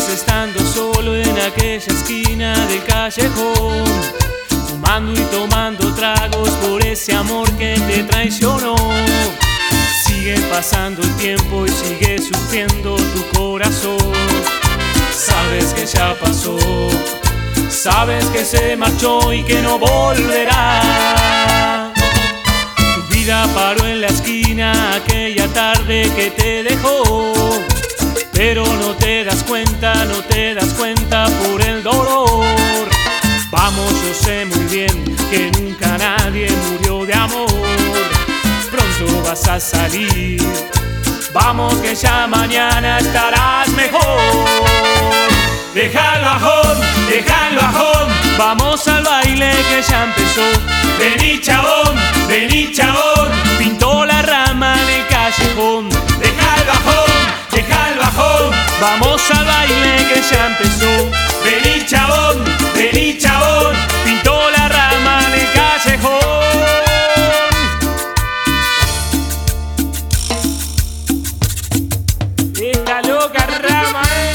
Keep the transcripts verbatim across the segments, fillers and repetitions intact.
estando solo en aquella esquina del callejón, fumando y tomando tragos por ese amor que te traicionó. Sigue pasando el tiempo y sigue sufriendo tu corazón. Sabes que ya pasó, sabes que se marchó y que no volverá. Tu vida paró en la esquina aquella tarde que te dejó, pero no te das cuenta, no te das cuenta por el dolor. Vamos, yo sé muy bien que nunca nadie murió de amor. Pronto vas a salir, vamos que ya mañana estarás mejor. Deja el bajón, deja el bajón, vamos al baile que ya empezó. Vení chabón, vení chabón, pintó la rama en el callejón. Deja el bajón, deja el bajón, vamos al baile que ya empezó. Vení chabón, vení chabón, pintó la rama en el callejón. Esta loca rama, eh.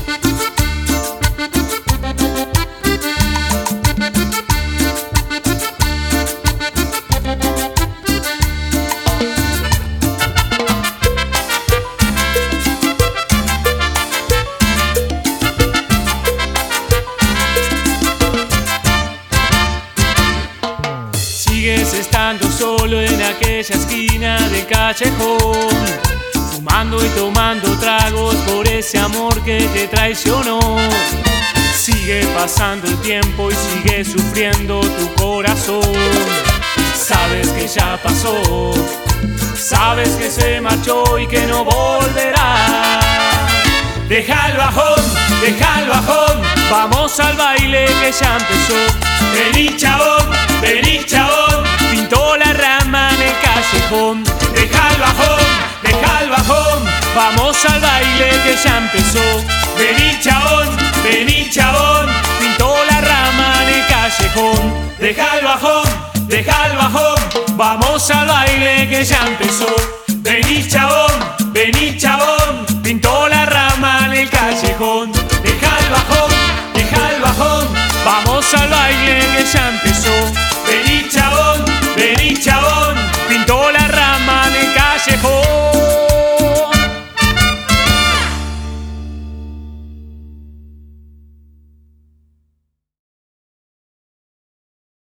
Sigues estando solo en aquella esquina del callejón, fumando y tomando tragos por ese amor que te traicionó. Sigue pasando el tiempo y sigue sufriendo tu corazón. Sabes que ya pasó, sabes que se marchó y que no volverá. Deja el bajón, deja el bajón, vamos al baile que ya empezó. Vení chabón, vení chabón, pintó la rama en el callejón. Deja el bajón, deja el bajón, vamos al baile que ya empezó. Vení chabón, vení chabón, pintó la rama en el callejón. Deja el bajón, deja el bajón, vamos al baile que ya empezó. Vení chabón, vení chabón, pintó la rama en el callejón. Deja el bajón, deja el bajón, vamos al baile que ya empezó. Vení chabón, vení chabón, pintó la rama en el callejón.